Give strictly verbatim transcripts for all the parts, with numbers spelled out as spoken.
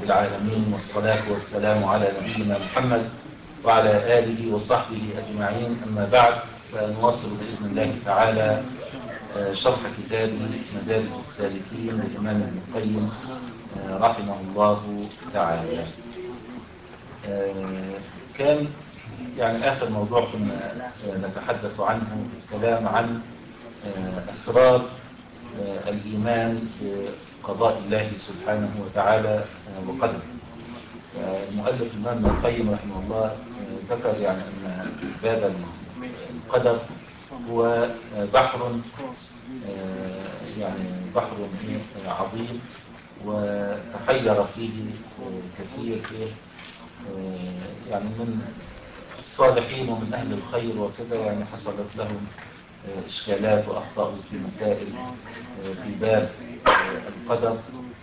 العالمين، والصلاة والسلام على نبينا محمد وعلى آله وصحبه أجمعين. أما بعد، فنواصل بإذن الله تعالى شرح كتاب مدارج السالكين للإمام ابن القيم رحمه الله تعالى. كان يعني آخر موضوع كنا نتحدث عنه الكلام عن أسرار الإيمان بقضاء الله سبحانه وتعالى وقدره. المؤلف الإمام ابن القيم رحمه الله ذكر يعني أن باب القدر هو بحر يعني بحر عظيم، وتحير فيه كثير يعني من الصالحين ومن أهل الخير وكذا، يعني حصلت لهم إشكالات وأخطاء في مسائل في باب القدر،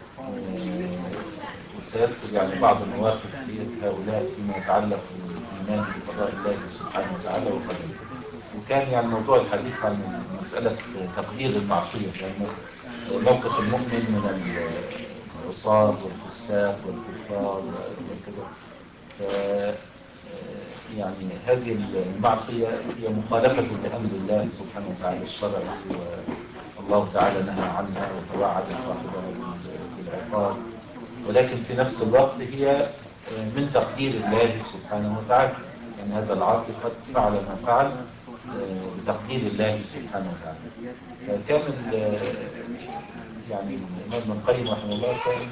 وسيذكر يعني بعض المواقف هؤلاء فيما يتعلق بالإيمان بقضاء الله سبحانه وتعالى وقدره. وكان يعني موضوع الحديث عن مسألة تقدير المعصية، يعني موقف المؤمن من العصاة والفساق والكفار وكذا. يعني هذه المعصية هي مخالفة لأمر الله سبحانه وتعالى الشرعي، والله تعالى نهى عنها وتوعد صاحبها بالعقاب، ولكن في نفس الوقت هي من تقدير الله سبحانه وتعالى. يعني هذا العاصي قد فعل ما فعل بتقدير الله سبحانه وتعالى. فكان يعني الإمام ابن القيم رحمه الله كان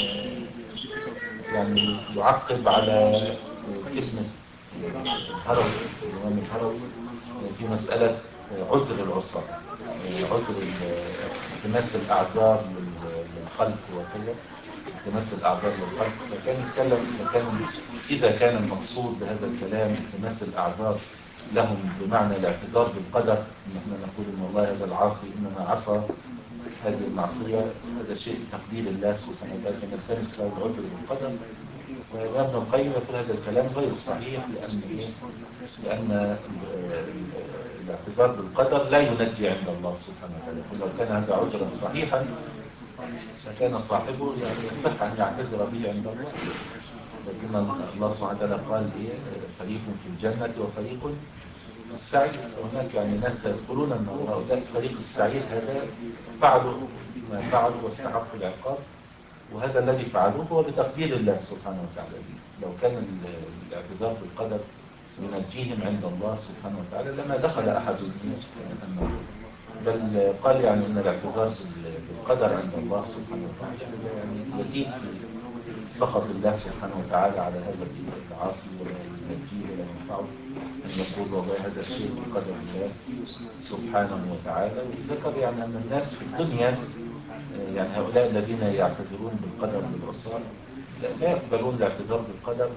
يعني يعقب على كلمة الهروي، الإمام الهروي في مسألة عذر العصاة، عذر التماس الأعذار للخلق وكذا، التماس الأعذار للخلق. فكان يتكلم فكان إذا كان المقصود بهذا الكلام التماس الأعذار لهم بمعنى الاعتذار بالقدر، إن احنا نقول إن الله هذا العاصي إنما عصى هذه المعصية، هذا شيء تقدير الله سبحانه وتعالى، فنلتمس له العذر بالقدر. وابن القيم يقول هذا الكلام غير صحيح، لأن إيه؟ لأن الاعتذار بالقدر لا ينجي عند الله سبحانه وتعالى. لو كان هذا عذرا صحيحا فكان صاحبه يعني يصح أن يعتذر به عند الله، لكن الله سبحانه وتعالى قال إيه؟ فريق في الجنة وفريق في السعير. وهناك يعني ناس يقولون أن هؤلاء فريق السعير هذا فعلوا ما فعلوا واستحقوا العقاب، وهذا الذي فعلوه هو بتقدير الله سبحانه وتعالى. لو كان الاعتذار بالقدر ينجيهم عند الله سبحانه وتعالى لما دخل أحد النار. بل قال يعني أن الاعتذار بالقدر عند الله سبحانه وتعالى يعني يزيد في سخط الله سبحانه وتعالى على هذا العاصي، ولا ينجيه ولا ينفعه أن يقول والله هذا الشيء بقدر الله سبحانه وتعالى. وذكر يعني أن الناس في الدنيا يعني هؤلاء الذين يعتذرون بالقدر للعصاة لا يقبلون الاعتذار بالقدر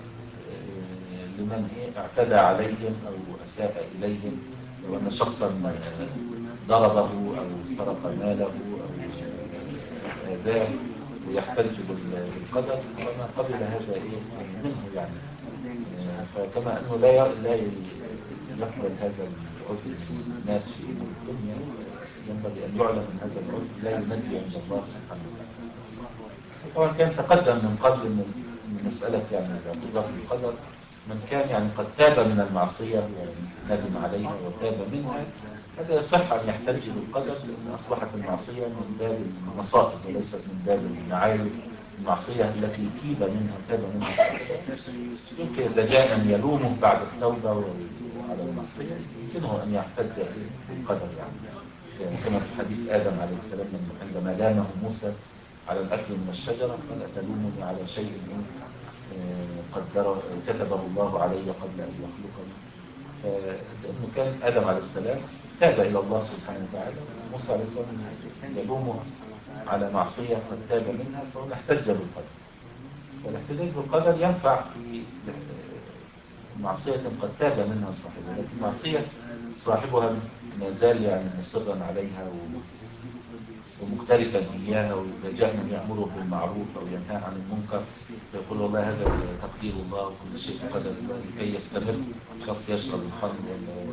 لمن اعتدى عليهم أو أساء إليهم. لو أن شخصا ضربه أو سرق ماله أو آذاه ويحتج بالقدر فما قبل هذا منه يعني. فكما أنه لا لا يقبل هذا العذر من الناس في الدنيا، ينبغي أن يعلم أن هذا العذر لا ينجي عند الله سبحانه وتعالى. طبعا كان تقدم من قبل من مسألة يعني الاعتذار بالقدر من كان يعني قد تاب من المعصية وندم عليها وتاب منها، هذا يصح أن يحتج بالقدر، لأن أصبحت المعصية من باب المصائب وليست من باب المعايب. المعصية التي تيب منها تاب منها يمكن إذا جاء أن يلومه بعد التوبة على المعصية يمكنه أن يحتج بالقدر، يعني كما في حديث آدم عليه السلام عندما لامه موسى على الأكل من الشجرة قال أتلومني على شيء قدر كتبه الله علي قبل أن يخلقني. فلأنه كان آدم عليه السلام تاب إلى الله سبحانه وتعالى، موسى عليه السلام يلومه على معصية قد تاب منها، فهو احتج بالقدر. فالاحتجاج بالقدر ينفع في معصية قد تاب منها صاحبها، لكن معصية صاحبها ما زال يعني مصرا عليها ومختلفا إياها، وإذا جاء من يأمره بالمعروف أو ينهى عن المنكر يقول والله هذا تقدير الله وكل شيء بقدر الله، لكي يستمر. شخص يشرب الخمر ولا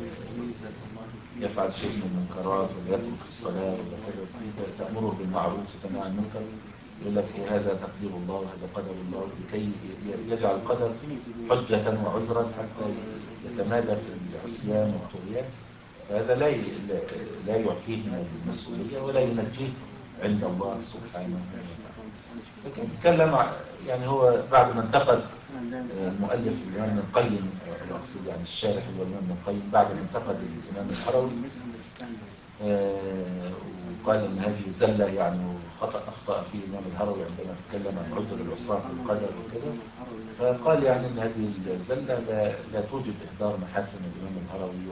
يفعل شيء من المنكرات ولا يترك الصلاة ولا كذا، تأمره بالمعروف وتنهى عن المنكر يقول لك إيه هذا تقدير الله وهذا قدر الله، لكي يجعل القدر حجة وعذرا حتى يتمادى في العصيان والطغيان. هذا لا لا يعفيه من المسؤولية ولا ينجيه عند الله سبحانه وتعالى. لكن نتكلم يعني هو بعد ما انتقد المؤلف الإمام ابن القيم، أقصد يعني الشارح هو الإمام ابن القيم، بعد ما انتقد الإمام الحروي آه وقال ان هذه زلة يعني خطأ اخطأ فيه الامام الهروي عندما تكلم عن عذر العصاة بالقدر وكده، فقال يعني ان هذه الزلة لا, لا توجب اهدار محاسن الامام الهروي،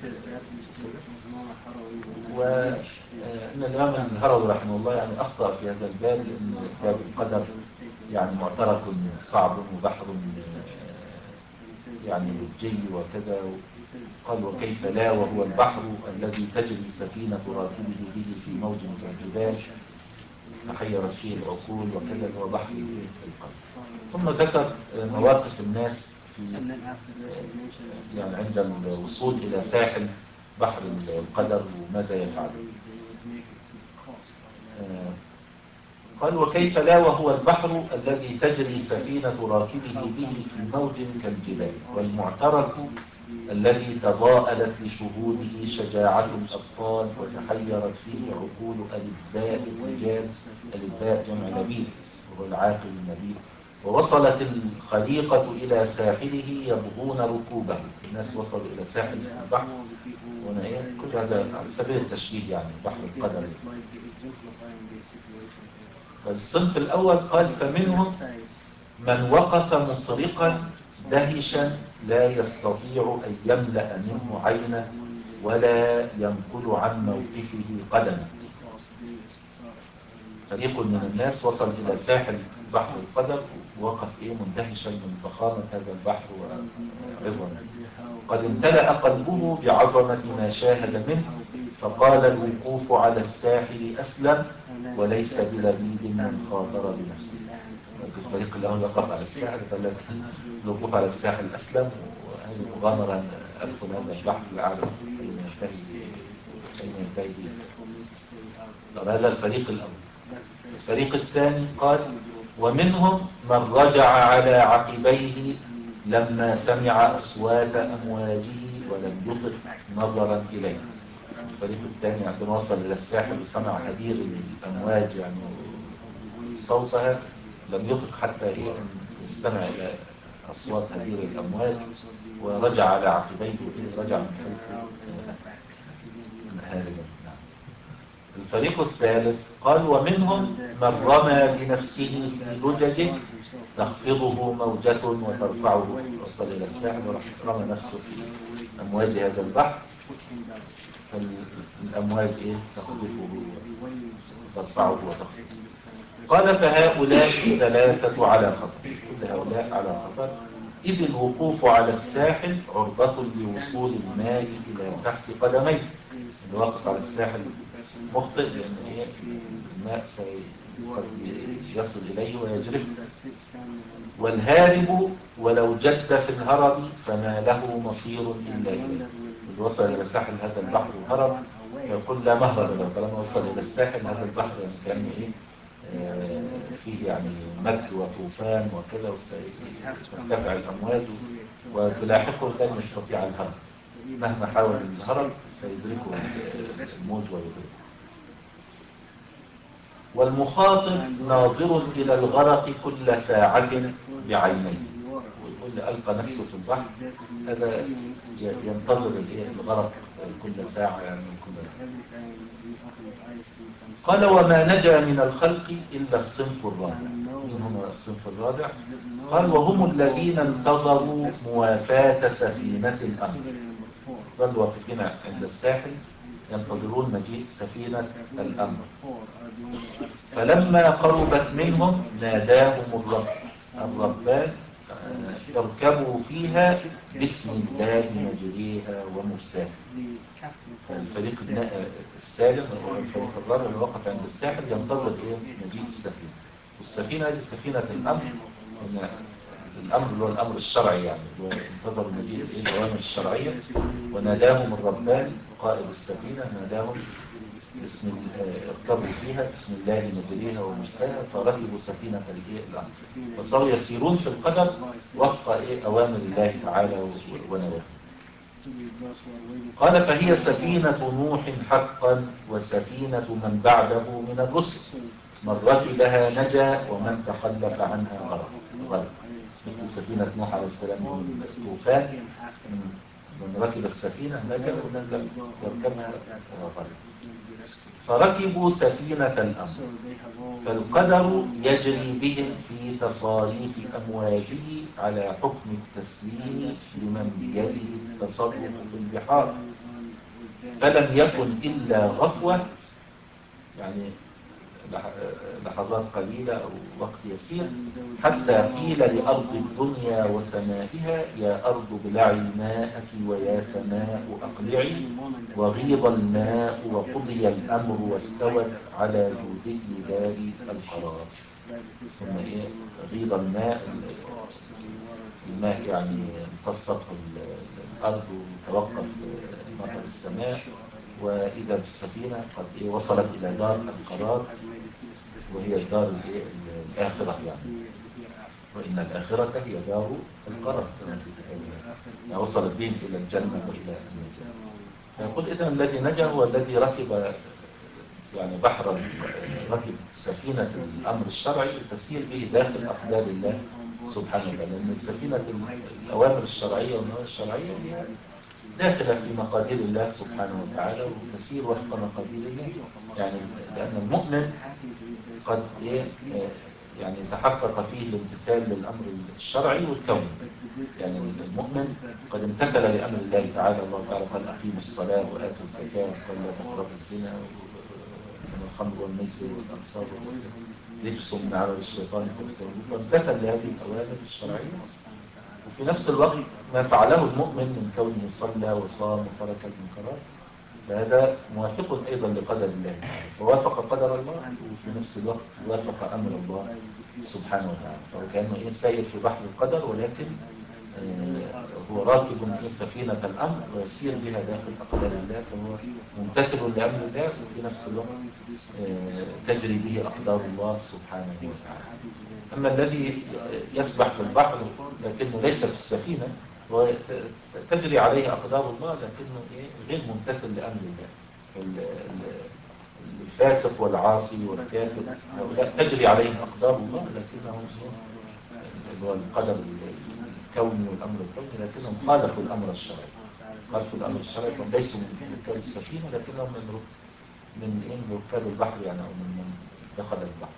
وان الامام الهروي رحمه الله يعني اخطأ في هذا الباب، لان باب القدر يعني معترك صعب وبحر يعني لجي وكذا. قال وكيف لا وهو البحر الذي تجري سفينة راكبه به في موج كالجبال تحيرت فيه العقول وكذا، هو بحر القدر. ثم ذكر مواقف الناس في يعني عند الوصول إلى ساحل بحر القدر وماذا يفعل. قال وكيف لا وهو البحر الذي تجري سفينة راكبه به في موج كالجبال، والمعترك الذي تضاءلت لشهوده شجاعة الأبطال وتحيرت فيه عقول ألباء الرجال، ألباء جمع لبيب وهو العاقل النبيل، ووصلت الخليقة إلى ساحله يبغون ركوبه. الناس وصلوا إلى ساحل البحر، هنا إيه كل هذا على سبيل التشبيه يعني بحر القدر. فالصنف الأول قال فمنهم من وقف مطرقا دهشا لا يستطيع أن يملأ منه عينه ولا ينقل عن موقفه قدمه. فريق من الناس وصل إلى ساحل بحر القدر ووقف إيه مندهشا من ضخامة هذا البحر وعظمه، قد امتلأ قلبه بعظمة ما شاهد منه، فقال الوقوف على الساحل أسلم وليس بلبيب من خاطر بنفسه. الفريق الأول وقف على الساحل قال لك الوقوف على الساحل أسلم، وهذه مغامرة أدخل هذا البحر لأعرف أين ينتهي أين ينتهي به. هذا الفريق الأول. الفريق الثاني قال ومنهم من رجع على عقبيه لما سمع أصوات أمواجه ولم يطق نظرا إليه. الفريق الثاني عندما وصل إلى الساحل وسمع هدير الأمواج يعني صوتها لم يطق حتى إيه أن يستمع إلى أصوات هدير الأمواج، ورجع على عقبيه وإيه رجع من حيث هاربا. الفريق الثالث قال ومنهم من رمى بنفسه في لججه تخفضه موجة وترفعه. وصل إلى الساحل ورمى نفسه في أمواج هذا البحر، فالأمواج إيه تخفضه وترفعه وتخفضه. قال فهؤلاء ثلاثة على خطر، كل هؤلاء على خطر، إذ الوقوف على الساحل عرضة لوصول الماء إلى تحت قدميه. الواقف على الساحل مخطئ لأن إيه الماء سيصل إليه ويجرف. والهارب ولو جد في الهرب فما له مصير إلا إليه. إذ وصل إلى ساحل هذا البحر وهرب فيقول لا مهرب له، طالما وصل إلى الساحل هذا البحر كان إيه فيه يعني مد وطوفان وكذا وسيرتفع الأمواج وتلاحقه لن يستطيع الهرب، مهما حاول الهرب سيدركه الموت ويدركه. والمخاطب ناظر إلى الغرق كل ساعة بعينيه، ويقول ألقى نفسه في البحر هذا ينتظر الغرق كل ساعة يعني كل. قال وما نجا من الخلق إلا الصنف الرابع. من هم الصنف الرابع؟ قال وهم الذين انتظروا موافاة سفينة الأمر، ظلوا واقفين عند الساحل ينتظرون مجيء سفينة الأمر، فلما قربت منهم ناداهم الرب الربان اركبوا فيها بسم الله مجريها ومرساها. فالفريق السالم هو الفريق الرابع اللي وقف عند الساحل ينتظر ايه مجيء السفينة، والسفينة دي سفينة الأمر، الأمر اللي هو الأمر الشرعي يعني انتظر مجيء الأوامر الشرعية. وناداهم الربان قائد السفينة ناداهم بسم اركبوا فيها بسم الله مجريها ومرساها فركبوا سفينة الأمر وصاروا يسيرون في القدر وفق إيه أوامر الله تعالى ونواهيه. قال فهي سفينة نوح حقا وسفينة من بعده من الرسل، من ركبها نجا ومن تخلف عنها غرق غرق مثل سفينة نوح عليه السلام من الطوفان، من ركب السفينة نجا ومن يركبها غرق. فركبوا سفينة الأمر فالقدر يجري بهم في تصاريف أمواجه على حكم التسليم لمن بيده التصرف في البحار، فلم يكن إلا غفوة، يعني لحظات قليلة أو وقت يسير، حتى قيل لأرض الدنيا وسمائها يا أرض ابلعي ماءك ويا سماء أقلعي، وغيض الماء وقضي الأمر واستوت على جوده دار القرار. ثم إيه غيض الماء، الماء يعني امتصت الأرض وتوقف مطر السماء، وإذا بالسفينة قد إيه وصلت إلى دار القرار وهي الدار الآخرة، يعني وإن الآخرة هي دار القرار كما في كتاب الله، يعني وصلت بهم إلى الجنة وإلى الجنة. فيقول إذن الذي نجا هو الذي ركب يعني بحر، ركب سفينة الأمر الشرعي تسير به داخل أقدار الله سبحانه وتعالى، لأن السفينة الأوامر الشرعية والنواهي الشرعية هي داخلة في مقادير الله سبحانه وتعالى وتسير وفق مقادير الله، يعني لأن المؤمن قد يعني تحقق فيه الامتثال للأمر الشرعي والكوني، يعني المؤمن قد امتثل لأمر الله تعالى. الله تعالى قال أقيموا الصلاة وآتوا الزكاة وقال لا تقربوا الزنا والخمر والميسر والأنصاب رجس من عمل الشيطان فاجتنبوه، فامتثل لهذه الأوامر الشرعية، وفي نفس الوقت ما فعله المؤمن من كونه صلى وصام وترك المنكرات فهذا موافق أيضا لقدر الله، فوافق قدر الله وفي نفس الوقت وافق أمر الله سبحانه وتعالى، فكأنه إيه سير في بحر القدر، ولكن هو راكب في سفينة الأمر ويسير بها داخل أقدار الله، فهو ممتثل لأمر الله وفي نفس الوقت تجري به أقدار الله سبحانه وتعالى. أما الذي يسبح في البحر لكنه ليس في السفينة وتجري عليه أقدار الله لكنه غير ممتثل لأمر الله، الفاسق والعاصي والكافر هؤلاء تجري عليهم أقدار الله لكنهم اللي هو القدر الكوني والأمر الكوني لكنهم خالفوا الأمر الشرعي، خالفوا الأمر الشرعي ليسوا من ركاب السفينة لكنهم من من إيه ركاب البحر، يعني أو من من دخل البحر.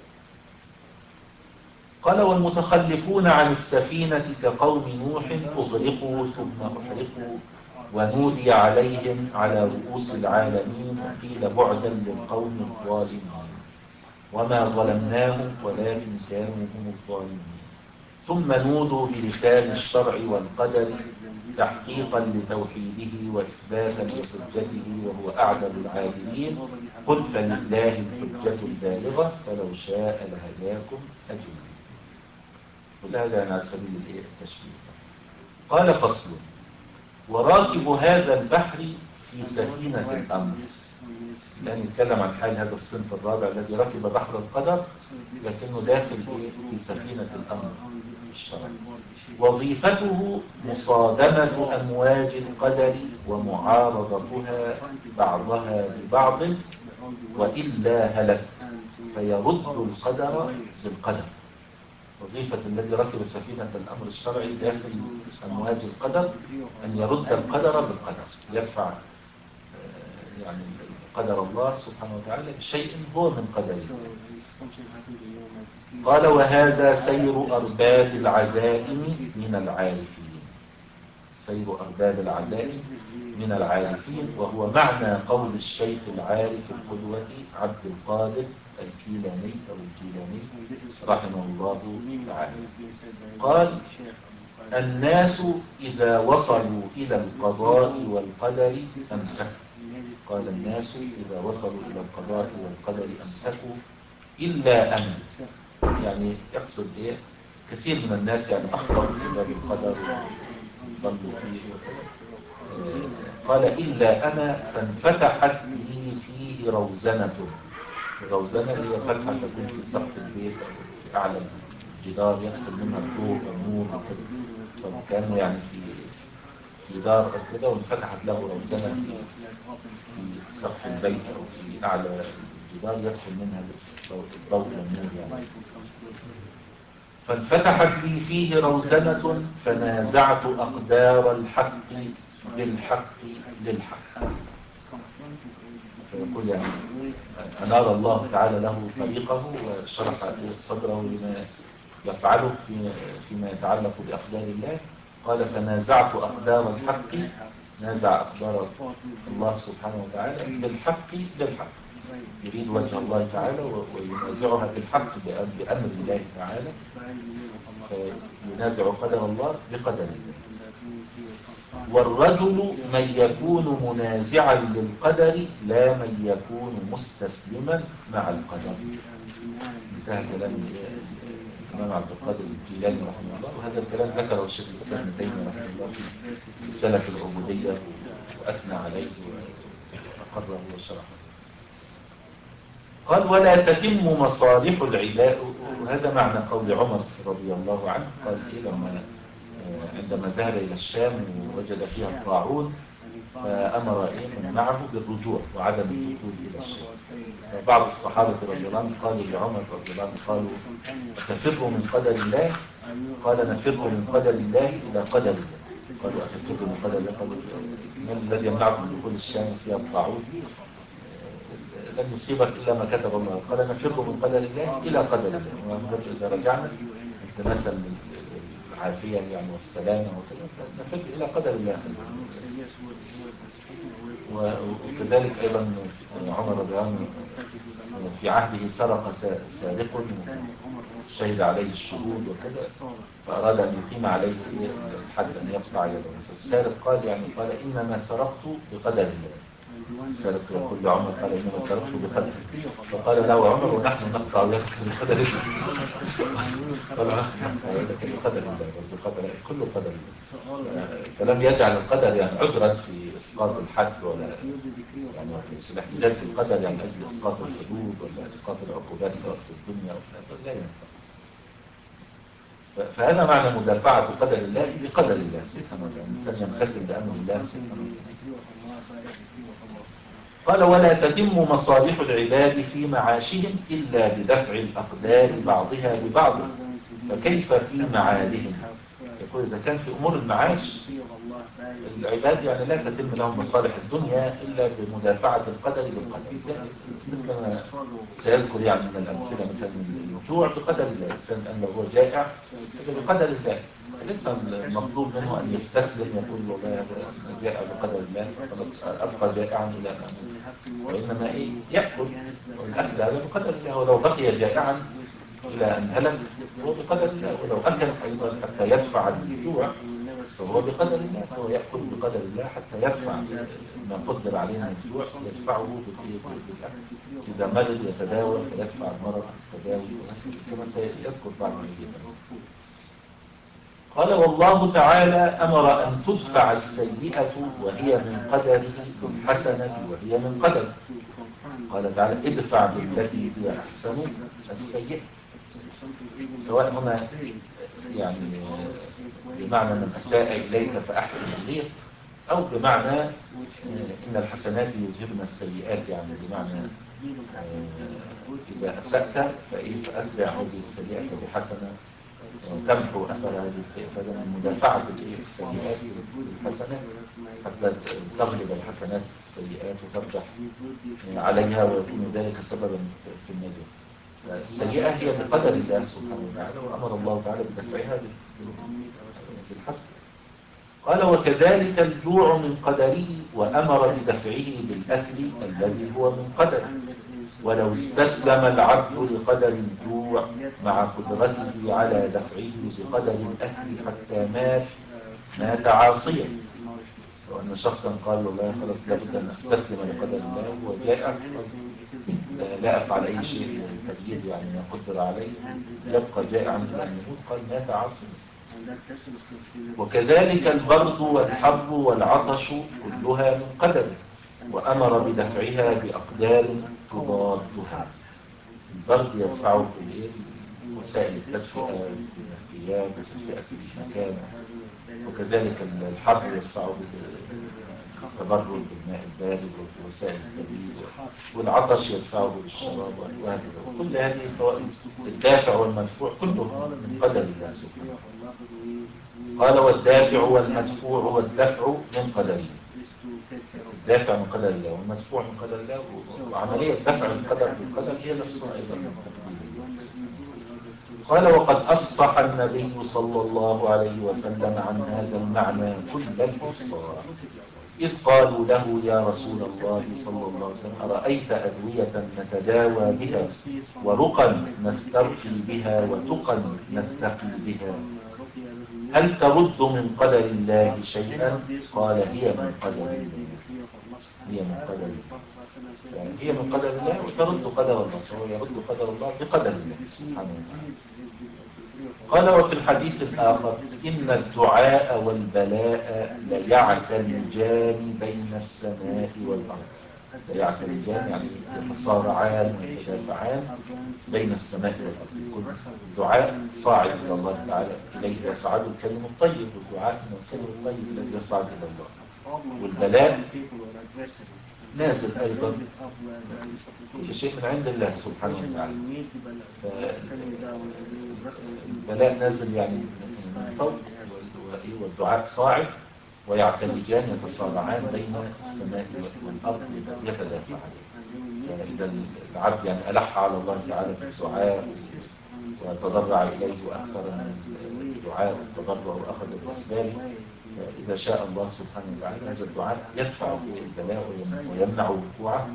قال والمتخلفون عن السفينة كقوم نوح أغرقوا ثم أحرقوا ونودي عليهم على رؤوس العالمين وقيل بعدا للقوم الظالمين وما ظلمناهم ولكن كانوا هم الظالمين، ثم نودوا بلسان الشرع والقدر تحقيقا لتوحيده وإثباتا لحجته وهو أعدل العادلين، قل فلله الحجة البالغة فلو شاء لهداكم أجمعين. كل هذا على سبيل التشبيه. قال فصل وراكب هذا البحر في سفينة الأمر، الآن يتكلم عن حال هذا الصنف الرابع الذي ركب بحر القدر لكنه داخل في سفينة الأمر الشرعي. وظيفته مصادمة أمواج القدر ومعارضتها بعضها ببعض وإلا هلك فيرد القدر بالقدر. وظيفة الذي ركب سفينة الأمر الشرعي داخل أمواج القدر أن يرد القدر بالقدر، يرفع يعني قدر الله سبحانه وتعالى بشيء هو من قدره. قال وهذا سير أرباب العزائم من العارفين، سير أرباب العزائم من العارفين، وهو معنى قول الشيخ العارف القدوة عبد القادر الكيلاني أو الكيلاني رحمه الله تعالى. قال الناس إذا وصلوا إلى القضاء والقدر أمسكوا، قال الناس إذا وصلوا إلى القضاء والقدر أمسكوا إلا أنا، يعني يقصد إيه كثير من الناس يعني أخطأوا في باب القدر وضلوا فيه وكذا. قال إلا أنا فانفتحت لي فيه فيه روزنة. الروزنة هي فتحة تكون في سقف البيت أو في أعلى الجدار يدخل منها الضوء والنور وكده، فكانه يعني في في دار أو كده، وانفتحت له روزنة في في سقف البيت أو في أعلى الجدار يدخل منها الضوء والنور يعني. فانفتحت لي فيه روزنة فنازعت أقدار الحق بالحق للحق. فيقول يعني أنار الله تعالى له طريقه وشرح صدره لما يفعله فيما يتعلق بأقدار الله. قال فنازعت أقدار الحق، نازع أقدار الله سبحانه وتعالى بالحق للحق، يريد وجه الله تعالى وينازعها بالحق بأمر الله تعالى، فينازع قدر الله بقدر الله. والرجل من يكون منازعا للقدر لا من يكون مستسلما مع القدر. انتهى كلام الإمام عبد القادر الجيلاني رحمه الله، وهذا الكلام ذكره الشيخ الإسلام ابن تيمية رحمه الله في سلف العبودية وأثنى عليه وأقره وشرحه. قال ولا تتم مصالح العباد، وهذا معنى قول عمر رضي الله عنه. قال إيه لما عندما ذهب إلى الشام ووجد فيها الطاعون فأمر إيه من معه بالرجوع وعدم الدخول إلى الشام. فبعض الصحابة رضي الله عنهم قالوا لعمر رضي الله عنه قالوا تفر من قدر الله؟ قال نفر من قدر الله إلى قدر الله. قالوا أتفر من قدر الله؟ قالوا من الذي يمنعكم من دخول الشام فيها الطاعون؟ لن يصيبك إلا ما كتب الله. قال نفر من قدر الله إلى قدر الله، إذا رجعنا التماسا العافية يعني والسلامة وكذا نفر إلى قدر الله. وكذلك أيضا عمر رضي الله عنه في عهده سرق سارق شهد عليه الشهود وكذا، فأراد أن يقيم عليه الحد أن يقطع يده. السارق قال يعني قال إنما سرقت بقدر الله. السارق يقول لعمر قال إنما سرقت بقدر، فقال له عمر ونحن نقطع يدك بقدر الله. قال نقطع يدك بقدر الله وبقدر كل قدر الله. فلم يجعل القدر يعني عذرا في إسقاط الحد ولا يعني في الاحتجاج بالقدر يعني أجل إسقاط الحدود ولا إسقاط العقوبات سواء في الدنيا أو في الآخرة، لا ينفع. فهذا معنى مدافعة قدر الله بقدر الله سبحانه وتعالى، الإنسان يمتثل بأمر الله سبحانه وتعالى. قال ولا تتم مصالح العباد في معاشهم إلا بدفع الأقدار بعضها ببعض، فكيف في معادهم؟ يقول إذا كان في أمور المعاش العباد يعني لا تتم لهم مصالح الدنيا إلا بمدافعة القدر بالقدر، مثل ما سيذكر يعني من الأمثلة مثلا الجوع بقدر الله. الإنسان أن لو هو جائع بقدر الله، ليس المطلوب منه أن يستسلم يقول والله أنا جائع بقدر الله خلاص أبقى جائعا إلى أن أموت، وإنما إيه يأكل، والأكل هذا بقدر الله، ولو بقي جائعا إلى أن هلك هو بقدر الله، ولو أكل أيضا حتى يدفع الجوع فهو بقدر الله، فهو يأكل بقدر الله حتى يدفع ما قدر عليه من الجوع يدفعه بالأكل. إذا مرض يتداوى فيدفع المرض التداوي كما سيذكر بعد ذلك. قال والله تعالى أمر أن تدفع السيئة وهي من قدره بالحسنة وهي من قدره. قال تعالى ادفع بالتي هي أحسن السيئة، سواء هنا يعني بمعنى من أساء إليك فأحسن إليه، أو بمعنى إن الحسنات يذهبن السيئات، يعني بمعنى إذا أسأت فأتبع هذه السيئة بحسنة تمحو أثر هذه السيئة. فهذا من مدافعة السيئات بالحسنات حتى تغلب الحسنات السيئات وترجح عليها ويكون ذلك سببا في النجاة. السيئة هي بقدر الله سبحانه وتعالى، وأمر الله تعالى بدفعها بالحسن. قال وكذلك الجوع من قدره وأمر بدفعه بالأكل الذي هو من قدره. ولو استسلم العبد لقدر الجوع مع قدرته على دفعه بقدر الأكل حتى مات مات عاصيا. وأن شخصا قال والله خلاص لابد أن أستسلم لقدر الله وجاء لا أفعل أي شيء تسليم يعني ما قدر عليه يبقى جائعا إلى أن يموت، قال مات عاصيا. وكذلك البرد والحر والعطش كلها من قدره. وأمر بدفعها بأقدار تضادها. الضرب يدفعه في وسائل التدفئة من الثياب وتدفئة المكان، وكذلك الحر يدفعه بالتبرد بالماء البارد وفي وسائل التبريد، والعطش يدفعه بالشراب وهكذا. كل هذه سواء الدافع والمدفوع كله من قدر الله سبحانه. قال والدافع والمدفوع والدفع من قدر الله. الدافع من قدر الله والمدفوع من قدر الله، وعملية دفع القدر بالقدر هي نفسها أيضا من تقدير الله. قال وقد أفصح النبي صلى الله عليه وسلم عن هذا المعنى كل الإفصاح، إذ قالوا له يا رسول الله صلى الله عليه وسلم أرأيت أدوية نتداوى بها ورقا نسترقي بها وتقا نتقي بها، هل ترد من قدر الله شيئا؟ قال هي من قدر الله. هي من قدر الله يعني هي من قدر الله وترد قدر الله، سواء يرد قدر الله بقدر الله سبحانه وتعالى. قال وفي الحديث الآخر إن الدعاء والبلاء ليعتلجان بين السماء والأرض. ليعتلجان يعني يتصارعان ويتدافعان بين السماء والأرض. الدعاء صاعد إلى الله تعالى، إليه يصعد الكلم الطيب، والدعاء من الكلم الطيب الذي يصعد إلى الله. والبلاء نازل أيضا، كل شيء من عند الله سبحانه وتعالى. البلاء نازل يعني من فوق، والدعاء صاعد، ويعتلجان يتصارعان بين السماء والأرض يتدافعان. فإذا العبد يعني ألح على الله تعالى في الدعاء وتضرع إليه وأكثر من الدعاء والتضرع وأخذ الأسباب، إذا شاء الله سبحانه وتعالى هذا الدعاء يدفع به البلاء ويمنع وقوعه.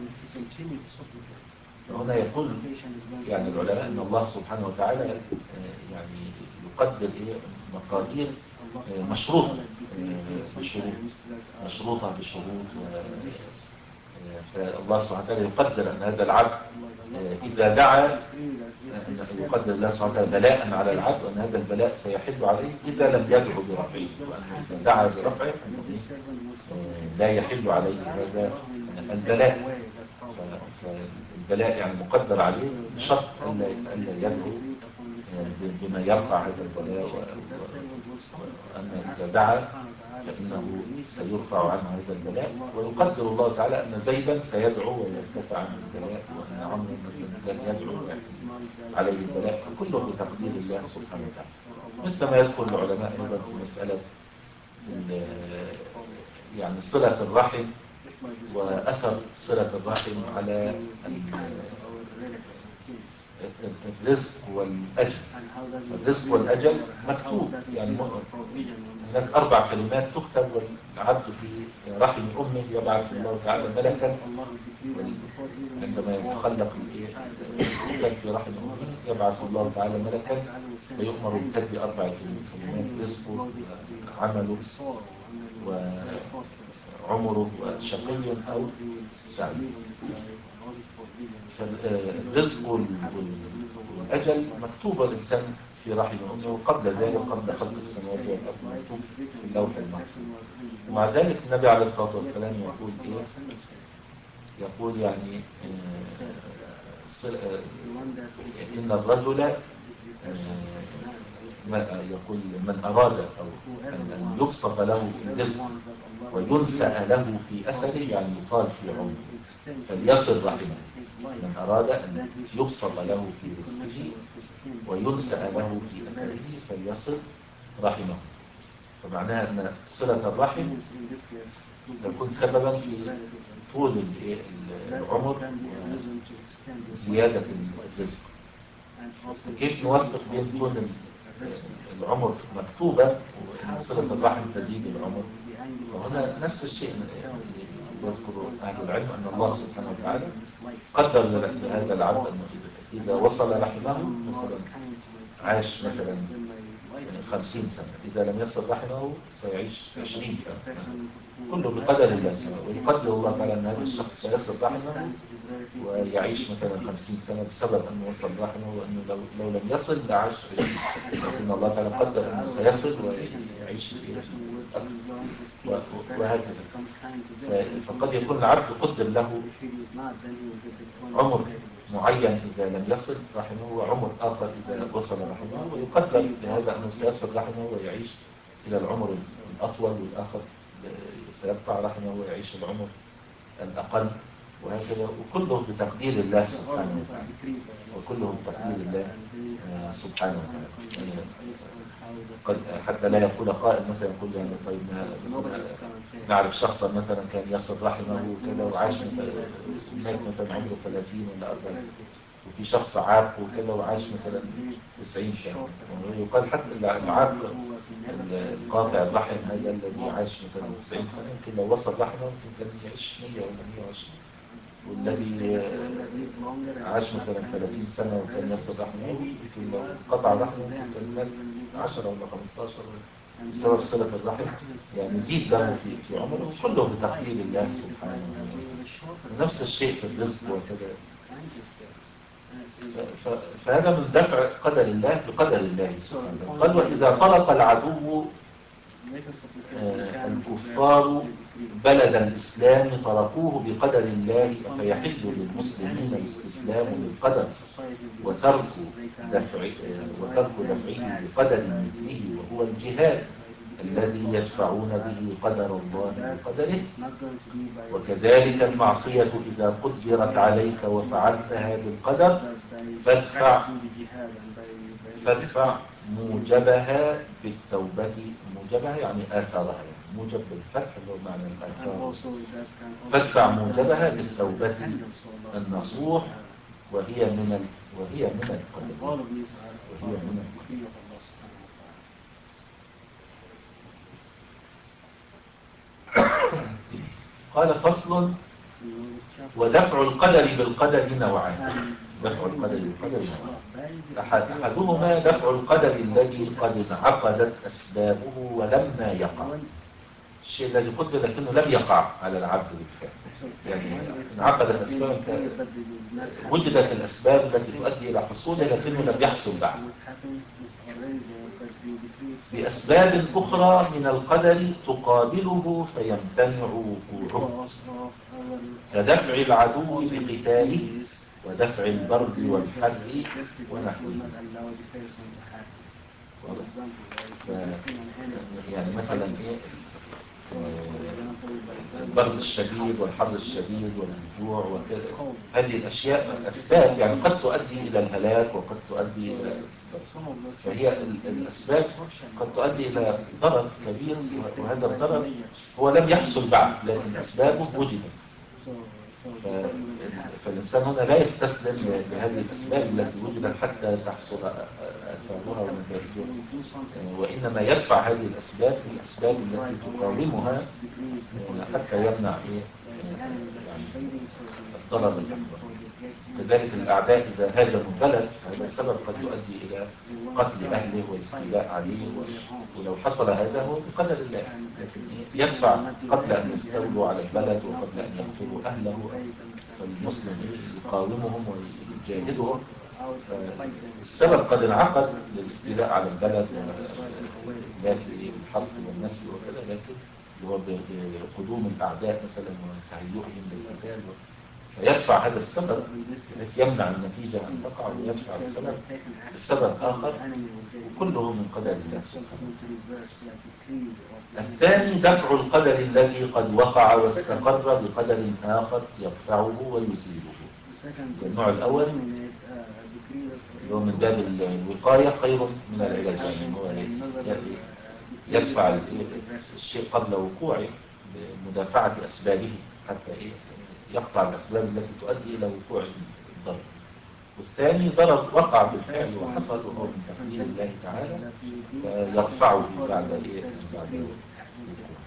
هنا يقول يعني العلماء أن الله سبحانه وتعالى يعني يقدر مقادير مشروطة بشروط مشروطة بشروط فالله سبحانه وتعالى يقدر أن هذا العبد إذا دعا، يقدر الله سبحانه وتعالى بلاء على العبد، وأن هذا البلاء سيحل عليه إذا لم يدعو برفعه، وأنه إذا دعا برفعه لا يحل عليه هذا البلاء. فالبلاء يعني مقدر عليه بشرط ألا يدعو بما يرفع هذا البلاء، وأن إذا دعا فإنه سيرفع عنه هذا البلاء. ويقدر الله تعالى أن زيدا سيدعو ويرتفع عنه البلاء، وأن عمرو مثلا لن يدعو عليه البلاء، فكله بتقدير الله سبحانه وتعالى. مثل ما يذكر العلماء أيضا في مسألة يعني صلة الرحم وأثر صلة الرحم على الرزق والأجل. الرزق والأجل مكتوب، يعني هناك أربع كلمات تكتب والعبد في رحم أمه يبعث الله تعالى ملكا، عندما يتخلق الإنسان في رحم أمه يبعث الله تعالى ملكا ويؤمر بكتب أربع كلمات: رزقه وعمله وعمره وشقي أو سعيد. فالرزق والأجل مكتوب الإنسان في رحم أمه، وقبل ذلك قبل خلق السماوات والأرض مكتوب في اللوح المحفوظ. ومع ذلك النبي عليه الصلاة والسلام يقول إيه؟ يقول يعني إن الرجل يقول من أراد أو أن يبسط له في الرزق وينسأ له في أثره، يعني يطال في عمره، فليصل رحمه. من أراد أن يبسط له في رزقه وينسأ له في أثره فليصل رحمه. فمعناها أن صلة الرحم تكون سببا في طول العمر وزيادة الرزق. كيف نوفق بين كون العمر مكتوبة وأن صلة الرحم تزيد العمر؟ وهنا نفس الشيء يذكر أهل العلم أن الله سبحانه وتعالى قدر لهذا العبد أنه إذا وصل رحمه مثلا عاش مثلا خمسين سنة، إذا لم يصل رحمه سيعيش عشرين سنة، كله بقدر الله سبحانه. ويقدر الله تعالى أن هذا الشخص سيصل رحمه ويعيش مثلا خمسين سنة بسبب أنه وصل رحمه، وأنه لو, لو لم يصل لعاش عشرين، لكن الله تعالى قدر أنه سيصل ويعيش وهكذا. فقد يكون العبد قدر له عمر معين إذا لم يصل رحمه، وعمر آخر إذا وصل رحمه، ويقدر لهذا أنه سيصل رحمه ويعيش إلى العمر الأطول، والآخر سيقطع رحمه ويعيش العمر الأقل، وهكذا. وكله بتقدير الله سبحانه وتعالى، وكله بتقدير الله سبحانه وتعالى. قد حتى لا يقول قائل مثلا يقول يعني طيب نعرف شخصا مثلا كان يصل رحمه وكذا وعاش مات مثلا عمره ثلاثين ولا أربعين، وفي شخص عاق وكذا وعاش مثلا تسعين سنة. يقال حتى العاق القاطع الرحم هذا الذي عاش مثلا تسعين سنة يمكن لو وصل رحمه يمكن كان يعيش مية ولا مية وعشرين، والذي عاش مثلا ثلاثين سنة وكان يصل رحمه يمكن لو قطع رحمه يمكن كان عشرة ولا خمستاشر بسبب صلة الرحم، يعني زيد له في في عمره، وكله بتقدير الله سبحانه وتعالى. نفس الشيء في الرزق وكذا. فهذا من دفع قدر الله بقدر الله سبحانه. قال وإذا طلق العدو الكفار بلد الإسلام تركوه بقدر الله، فيحل للمسلمين الاستسلام للقدر وترك دفع وترك دفعه بقدر مثله، وهو الجهاد الذي يدفعون به قدر الله بقدره. وكذلك المعصية إذا قدرت عليك وفعلتها بالقدر فادفع فادفع موجبها بالتوبة. موجبها يعني آثارها، يعني موجب بالفتح اللي هو معنى الآثار. فادفع موجبها بالتوبة النصوح، وهي من ال... وهي من القدر وهي من القدر. قال فصل ودفع القدر بالقدر نوعان. دفع القدر بالقدر نوعان، أحدهما دفع القدر الذي قد انعقدت أسبابه ولما يقع، الشيء الذي قدر لكنه لم يقع على العبد بالفعل، يعني انعقدت أسباب، وجدت الأسباب التي تؤدي إلى حصوله لكنه لم يحصل بعد، بأسباب أخرى من القدر تقابله فيمتنع وقوعه، كدفع العدو بقتاله ودفع البرد والحر ونحوه. يعني مثلا ايه البرد الشديد والحر الشديد والجوع وكذا، هذه الأشياء أسباب يعني قد تؤدي إلى الهلاك وقد تؤدي إلى السبب. فهي الأسباب قد تؤدي إلى ضرر كبير، وهذا الضرر هو لم يحصل بعد لكن أسبابه وجدت. فالإنسان هنا لا يستسلم لهذه الأسباب التي وجدت حتى تحصل أثارها ونتائجها، وإنما يدفع هذه الأسباب الأسباب التي تقاومها حتى يمنع إيه يعني الضرر الأكبر. كذلك الأعداء إذا هاجموا البلد هذا السبب قد يؤدي إلى قتل أهله والاستيلاء عليه، ولو حصل هذا هو بقدر الله، لكن يدفع قبل أن يستولوا على البلد وقبل أن يقتلوا أهله، فالمسلم يقاومهم ويجاهدهم. السبب قد انعقد للاستيلاء على البلد والحرث والنسل وكذا، لكن هو بقدوم الأعداء مثلا وتهيئهم للقتال، فيدفع هذا السبب الذي يمنع النتيجة أن تقع، ويدفع السبب بسبب آخر، وكله من قدر الله سبحانه. الثاني دفع القدر الذي قد وقع واستقر بقدر آخر يدفعه ويزيله. النوع الأول هو من باب الوقاية خير من العلاج، يعني هو يدفع الشيء قبل وقوعه بمدافعة أسبابه حتى إيه يقطع الأسباب التي تؤدي إلى وقوع الضرر. والثاني ضرر وقع بالفعل وحصل وهو من تقدير الله تعالى فيرفعه بعد إيه بعد وقوع.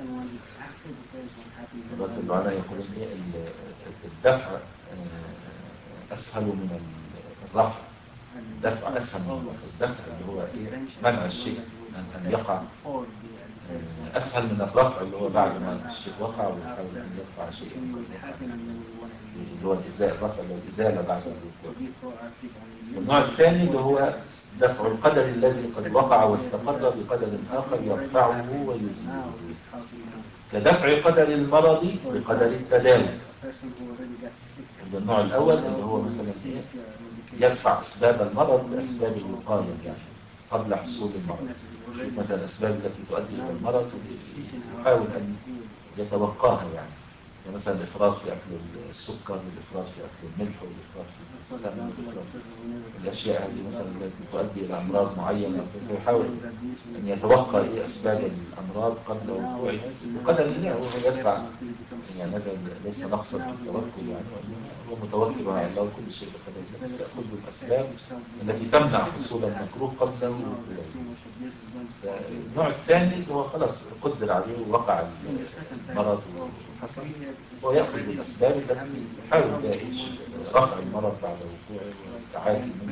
العلماء يقولون إيه الدفع أسهل من الرفع، دفع أسهل من الرفع. الدفع اللي هو إيه؟ منع الشيء أن يقع أسهل من الرفع اللي هو بعد ما الشيء وقع ويحاول أن يرفع شيء اللي هو الإزالة، الرفع اللي هو الإزالة بعد الوقوع. النوع الثاني اللي هو دفع القدر الذي قد وقع واستقر بقدر آخر يرفعه ويزيله، كدفع قدر المرض بقدر التداوي. النوع الأول اللي هو مثلا إيه؟ يدفع أسباب المرض بأسباب الوقاية، يعني قبل حصول المرض. شوف مثلا الأسباب التي تؤدي إلى المرض يحاول أن يتوقاها، يعني مثلا الإفراط في أكل السكر، والإفراط في أكل الملح، والإفراط في السمن، والإفراط في الأشياء هذه مثلا التي تؤدي إلى أمراض معينة. فيحاول أن يتوقع إيه أسباب الأمراض قبل وقوعها بقدر الله، وهو يدفع. يعني هذا ليس نقصا في التوكل، يعني هو متوكل على الله وكل شيء بقدر الله، بس يأخذ بالأسباب التي تمنع حصول المكروه قبل وقوعه. النوع الثاني هو خلاص قدر عليه ووقع المرض وحصل، هو يأخذ بالأسباب التي يحاول بها رفع المرض بعد وقوعه والتعافي منه.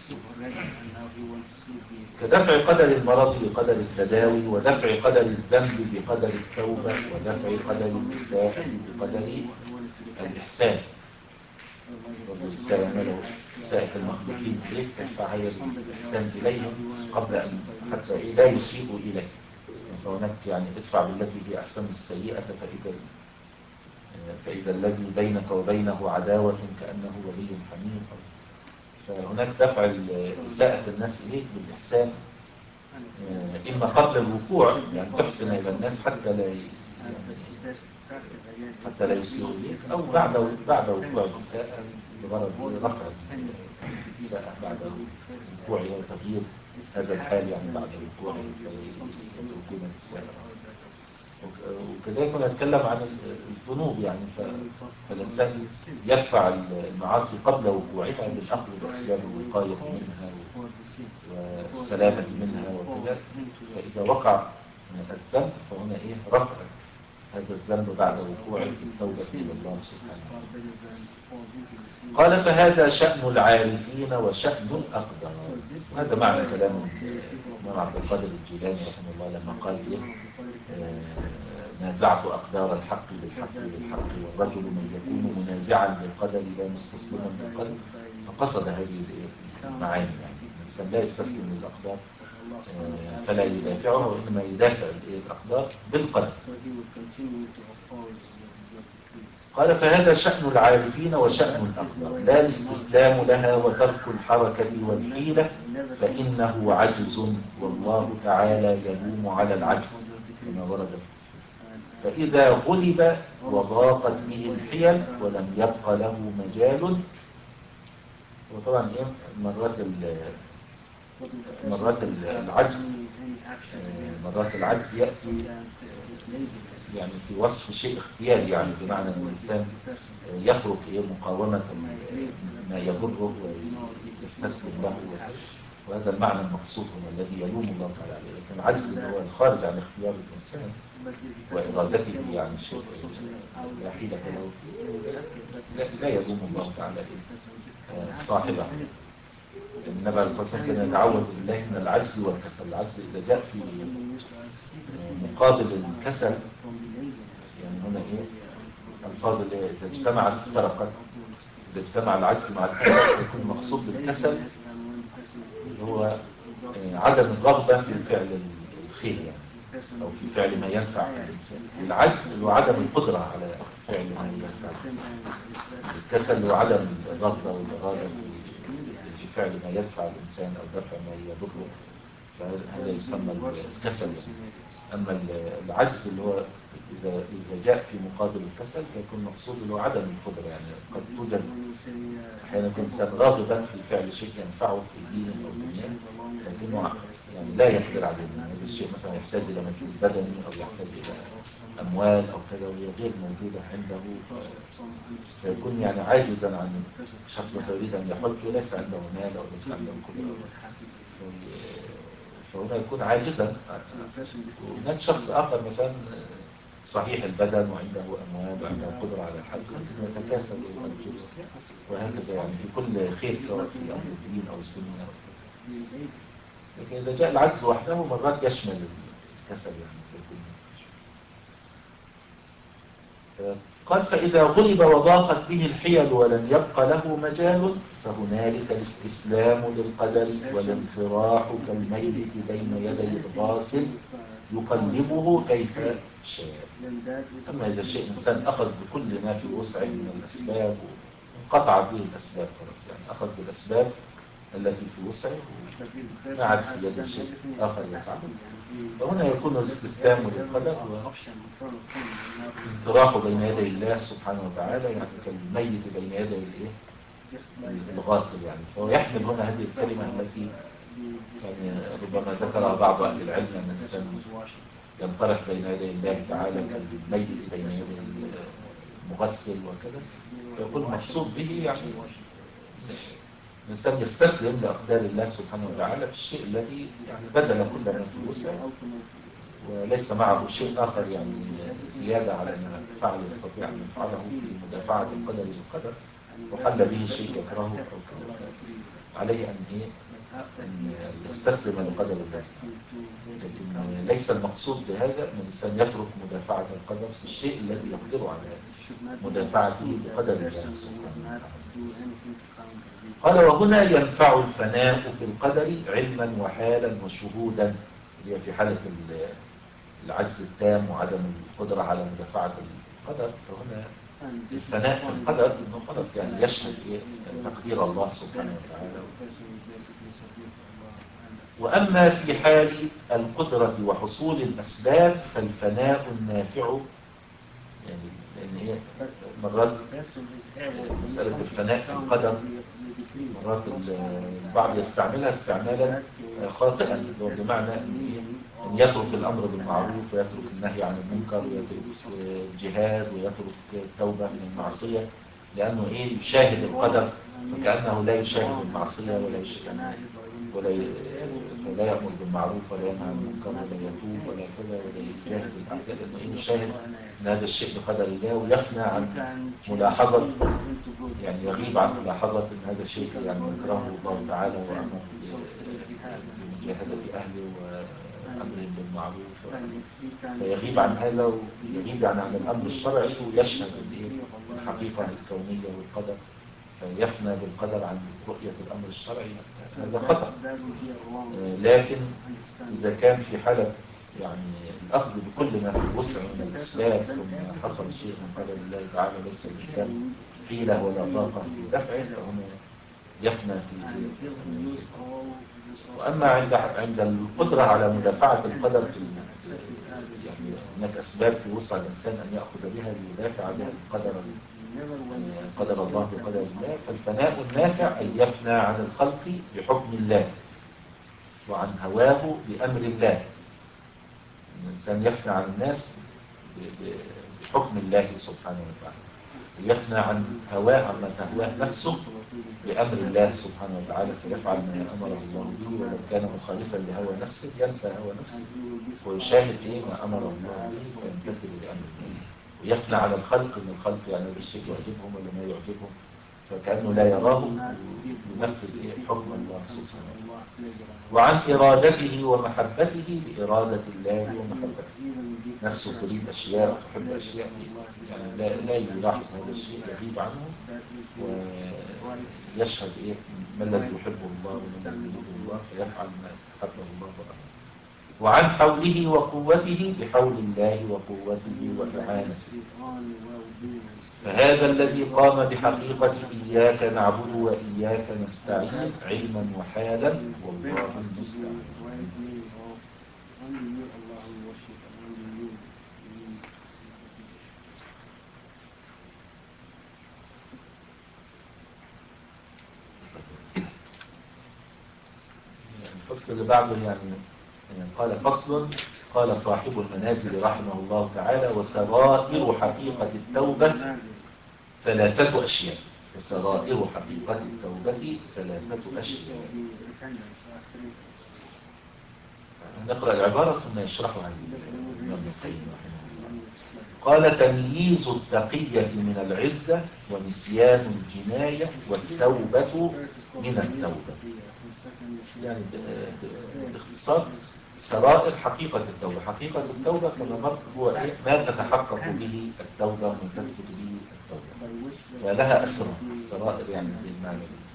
كدفع قدر المرض بقدر التداوي، ودفع قدر الذنب بقدر التوبة، ودفع قدر الإساءة بقدر الإحسان. والإساءة لو إساءة المخلوقين إليك تدفع هي الإحسان إليهم قبل أن حتى لا يسيئوا إليك. فهناك يعني ادفع بالتي هي أحسن السيئة فإذا فإذا الذي بينك وبينه عداوة كأنه ولي حميم. فهناك دفع إساءة الناس إليك بالإحسان، إما قبل الوقوع يعني تحسن إلى الناس حتى لا يعني حتى لا يسيئوا إليك، أو بعد بعد وقوع الإساءة بغرض رفع الإساءة بعد وقوعها وتغيير هذا الحال، يعني بعد وقوعها وتكون الإساءة. وكذلك نتكلم عن الذنوب، يعني فالإنسان يدفع المعاصي قبل وقوعها بالأخذ بأسباب الوقاية منها والسلامة منها وكذا. فإذا وقع الذنب فهنا إيه؟ رفع هذا الذنب بعد وقوعه بالتوبة إلى الله سبحانه. قال فهذا شأن العارفين وشأن الأقدار. هذا معنى كلام الإمام عبد القادر الجيلاني رحمه الله لما قال إيه؟ نازعت أقدار الحق بالحق بالحق، والرجل من يكون منازعا للقدر لا مستسلما للقدر. فقصد هذه المعاني، يعني الإنسان لا يستسلم للأقدار فلا يدافعها، وإنما يدافع الأقدار بالقدر. قال فهذا شأن العارفين وشأن الأقدار، لا الاستسلام لها وترك الحركة والحيلة، فإنه عجز، والله تعالى يلوم على العجز كما ورد. فإذا غلب وضاقت به الحيل ولم يبق له مجال. وطبعا إيه مرات مرات العجز مرات العجز يأتي يعني في وصف شيء اختياري، يعني بمعنى أن الإنسان يترك إيه مقاومة ما يضره ويستسلم له، وهذا المعنى المقصود هنا الذي يلوم الله تعالى عليه. لكن العجز اللي هو الخارج عن اختيار الإنسان وإرادته، يعني شيء لا حيلة له لا, لا يلوم الله تعالى صاحبه. النبي عليه الصلاة والسلام كان يتعوذ بالله من العجز والكسل. العجز إذا جاء في مقابل الكسل، يعني هنا إيه الفاظ اللي إذا اجتمعت افترقت. إذا اجتمع العجز مع الكسل يكون مقصود بالكسل اللي هو عدم الرغبة في فعل الخير، يعني أو في فعل ما ينفع الإنسان. والعجز اللي هو عدم القدرة على فعل ما ينفع الإنسان. الكسل هو عدم الرغبة والإرادة في فعل ما يدفع الإنسان أو دفع ما يضره، فهذا يسمى الكسل. أما العجز اللي هو إذا إذا جاء في مقابل الكسل فيكون مقصود اللي هو عدم القدرة. يعني قد توجد أحيانا يكون الإنسان راغبا في فعل شيء ينفعه في دينه أو دنياه، لكنه يعني لا يقدر عليه. هذا الشيء مثلا يحتاج إلى مجهود بدني أو يحتاج إلى أموال أو كذا، وهي غير موجودة عنده، فيكون يعني عاجزا عن شخص يريد أن يحج وليس عنده مال أو ليس عنده قدرة، فهنا يكون عاجزا. وهناك شخص آخر مثلا صحيح البدن وعنده أموال وعنده قدرة على الحج أنتم يتكاسل وأنتم وهكذا يعني في كل خير سواء في أمر الدين أو السنة. لكن إذا جاء العجز وحده مرات يشمل الكسل يعني في كل. قال فإذا غلب وضاقت به الحيل ولم يبق له مجال فهنالك الاستسلام للقدر والانخراح كالميت بين يدي الغاسل يقلبه كيف شاء. أما إذا الشيء إنسان أخذ بكل ما في وسعه من الأسباب وانقطع به الأسباب خلاص يعني أخذ بالأسباب التي في وسعه ما عاد في يد الشيء آخر يفعله، فهنا يكون الاستسلام للقدر وانطراحه بين يدي الله سبحانه وتعالى يعني كالميت بين يدي الايه الغاسل يعني. فهو يحمل هنا هذه الكلمة التي يعني ربما ذكرها بعض أهل العلم أن الإنسان ينطرح بين يدي الله تعالى كالميت بين يدي المغسل وكذا، فيكون مقصود به يعني الإنسان يستسلم لأقدار الله سبحانه وتعالى في الشيء الذي يعني بذل كل ما في وسعه وليس معه شيء آخر يعني زيادة على ما فعل يستطيع أن يفعله في مدافعة القدر بالقدر وحل به شيء يكرهه أو كذا، عليه أن إيه أن يستسلم لقدر الله. لكن ليس المقصود بهذا أن الإنسان يترك مدافعة القدر في الشيء الذي يقدر على مدافعته بقدر الله سبحانه وتعالى. قال وهنا ينفع الفناء في القدر علما وحالا وشهودا، هي في حالة العجز التام وعدم القدرة على مدافعة القدر. فهنا الفناء في القدر انه خلاص يعني يشهد تقدير الله سبحانه وتعالى. واما في حال القدرة وحصول الاسباب فالفناء النافع يعني لان هي مرات مسألة الفناء في القدر مرات البعض يستعملها استعمالا خاطئا بمعنى ان يترك الامر بالمعروف ويترك النهي عن المنكر ويترك الجهاد ويترك التوبة من المعصية لانه ايه يشاهد القدر فكأنه لا يشاهد المعصية ولا يشاهد ولا لا يأمر بالمعروف ولا ينهى عن المنكر ولا يتوب ولا كذا ولا يجاهد الأعداء لأنه إيه يشاهد أن هذا الشيء بقدر الله ويفنى عن ملاحظة يعني يغيب عن ملاحظة أن هذا الشيء يعني يكرهه الله تعالى وأمر بمجاهدة أهله وأمرهم بالمعروف فيغيب عن هذا ويغيب يعني عن الأمر الشرعي ويشهد الحقيقة الكونية والقدر فيفنى بالقدر عن رؤية الأمر الشرعي. هذا خطأ. لكن إذا كان في حالة يعني الأخذ بكل ما في وسع من الأسباب ثم حصل شيء من قدر الله تعالى ليس الإنسان حيلة ولا طاقة في دفعه فهنا يفنى في. وأما عند عند القدرة على مدافعة القدر يعني هناك أسباب في وسع الإنسان أن يأخذ بها ليدافع بها القدر قدر الله بقدر الله. فالفناء النافع أن يفنى عن الخلق بحكم الله وعن هواه بأمر الله. الإنسان يفنى عن الناس بحكم الله سبحانه وتعالى ويفنى عن هواه عما تهواه نفسه بأمر الله سبحانه وتعالى فيفعل ما أمره الله به ولو كان مخالفا لهوى نفسه ينسى هوى نفسه ويشاهد إيه ما أمره الله به فيمتثل بأمر الله ويفنى على الخلق ان الخلق يعني هذا الشيء يعجبهم ولا ما يعجبهم فكأنه لا يراهم ينفذ حكم الله سبحانه وتعالى. وعن إرادته ومحبته بإرادة الله ومحبته نفسه تريد أشياء وتحب أشياء يعني لا, لا يلاحظ هذا الشيء يغيب عنه ويشهد إيه ما الذي يحبه الله وما الذي يريده الله فيفعل ما حبه الله وأمره. وعن حوله وقوته بحول الله وقوته وإعانته فهذا الذي قام بحقيقة إياك نعبد وإياك نستعين علما وحالا والله المستعان. الفصل اللي بعده يعني قال فصل قال صاحب المنازل رحمه الله تعالى وسرائر حقيقة التوبة ثلاثة أشياء. وسرائر حقيقة التوبة ثلاثة أشياء. نقرأ العبارة ثم يشرحها الإمام القيم رحمه الله. قال تمييز التقية من العزة ونسيان الجناية والتوبة من التوبة. يعني باختصار سرائر حقيقة التوبة. حقيقة التوبة كما مر هو إيه؟ ما تتحقق به التوبة وما تثبت به التوبة، ولها أسرار. السرائر يعني زي المعنى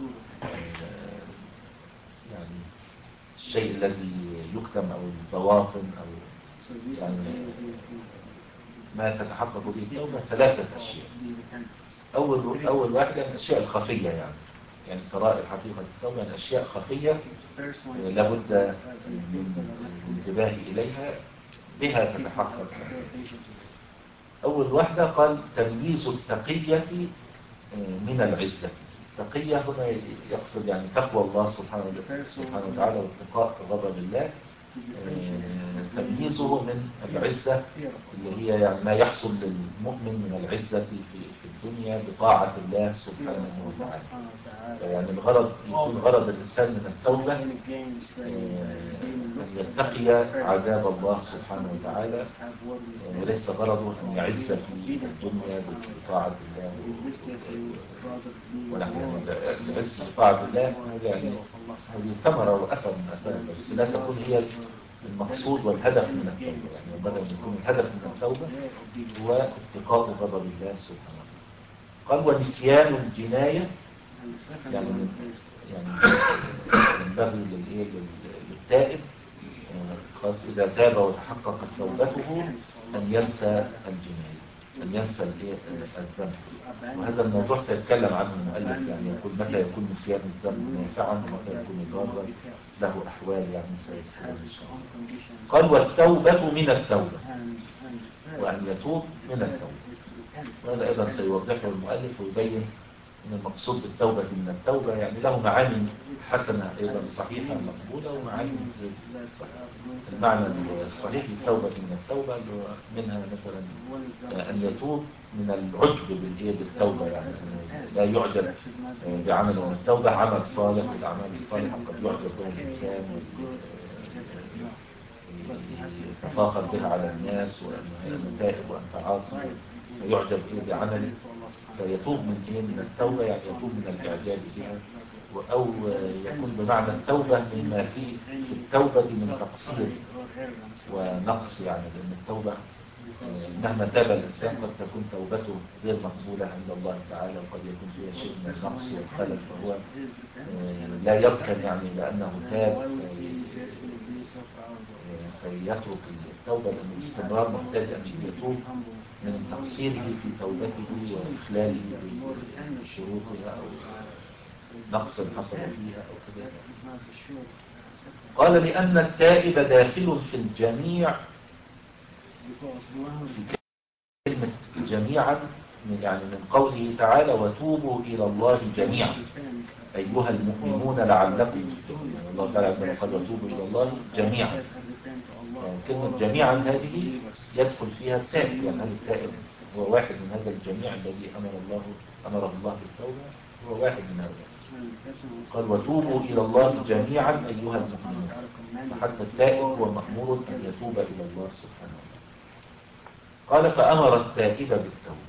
يعني الشيء الذي يكتم أو البواطن أو يعني ما تتحقق به التوبة ثلاثة أشياء. أول أول واحدة الأشياء الخفية يعني يعني سرائر حقيقة التوبة يعني أشياء خفية لابد من الانتباه إليها بها تتحقق. أول واحدة قال تمييز التقية من العزة. التقية هنا يقصد يعني تقوى الله سبحانه وتعالى واتقاء غضب الله، تمييزه من العزة اللي هي يعني ما يحصل للمؤمن من العزة في في الدنيا بطاعة الله سبحانه وتعالى. يعني الغرض يكون غرض الإنسان من التوبة أن يتقي عذاب الله سبحانه وتعالى، وليس غرضه أن يعز في الدنيا بطاعة الله ونحن العز بطاعة الله. يعني هذه ثمرة وأثر من أثر بس لا تكون هي المقصود والهدف من التوبة. يعني بدل أن يكون الهدف من التوبة هو اتقاء غضب الله سبحانه وتعالى. قال ونسيان الجناية يعني يعني ينبغي للايه للتائب خاص إذا تاب وتحققت توبته أن ينسى الجناية، أن ينسى الذنب. وهذا الموضوع سيتكلم عنه المؤلف، يعني يقول متى يكون نسيان الذنب نافعا ومتى يكون ضارا، له أحوال يعني سيذكرها إن شاء الله. قال والتوبة من التوبة، وأن يتوب من التوبة. وهذا أيضا سيوضحه المؤلف ويبين أن المقصود بالتوبة من التوبة يعني له معاني حسنة أيضا صحيحة مقبولة ومعاني المعنى الصحيح للتوبة من التوبة منها مثلا أن يتوب من العجب بالتوبة، يعني لا يعجب بعمل من التوبة عمل صالح. والأعمال الصالحة قد يعجب بها الإنسان يتفاخر بها على الناس وأن تائب وأن عاصي فيعجب بعمله، فيتوب من إيه من التوبة يعني يتوب من الإعجاب بها، أو يكون بمعنى التوبة مما فيه في التوبة من تقصير ونقص. يعني لأن التوبة مهما تاب الإنسان قد تكون توبته غير مقبولة عند الله تعالى وقد يكون فيها شيء من النقص والخلل، فهو لا يركن يعني لأنه تاب فيترك التوبة، لأنه باستمرار محتاج أن يتوب من تقصيره في توبته وإخلاله بشروطها أو نقص حصل فيها أو كذا. قال لأن التائب داخل في الجميع، في كلمة جميعا يعني من قوله تعالى وتوبوا إلى الله جميعا أيها المؤمنون لعلكم تفلحون. يعني الله تعالى عندما قال وتوبوا إلى الله جميعا، يعني كلمة جميعا هذه يدخل فيها التائب، يعني هذا التائب هو واحد من هذا الجميع الذي أمر الله أمره الله بالتوبة، هو واحد من هؤلاء. قال وتوبوا إلى الله جميعا أيها المؤمنون، فحتى التائب هو مأمور أن يتوب إلى الله سبحانه وتعالى. قال فأمر التائب بالتوبة.